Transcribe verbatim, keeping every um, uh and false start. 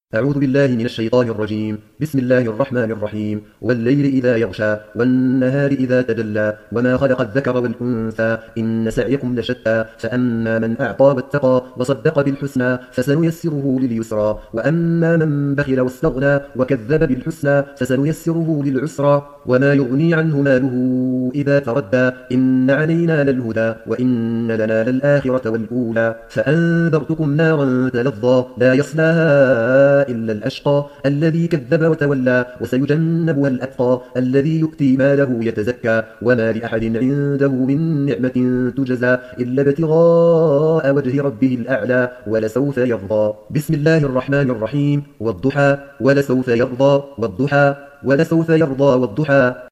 أعوذ بالله من الشيطان الرجيم. بسم الله الرحمن الرحيم. والليل إذا يغشى والنهار إذا تجلى وما خلق الذكر والأنثى إن سعيكم لشتى فأما من أعطى واتقى وصدق بالحسنى فسنيسره لليسرى وأما من بخل واستغنى وكذب بالحسنى فسنيسره للعسرى وما يغني عنه ماله إذا تردى إن علينا للهدى وإن لنا للآخرة والأولى فأنذرتكم نارا تلظى لا يصلاها إلا الأشقى الذي كذب وتولى وسيجنبها الأتقى الذي يؤتي ماله يتزكى وما لأحد عنده من نعمة تجزى إلا ابتغاء وجه ربه الأعلى ولسوف يرضى. بسم الله الرحمن الرحيم. والضحى ولسوف يرضى والضحى ولسوف يرضى والضحى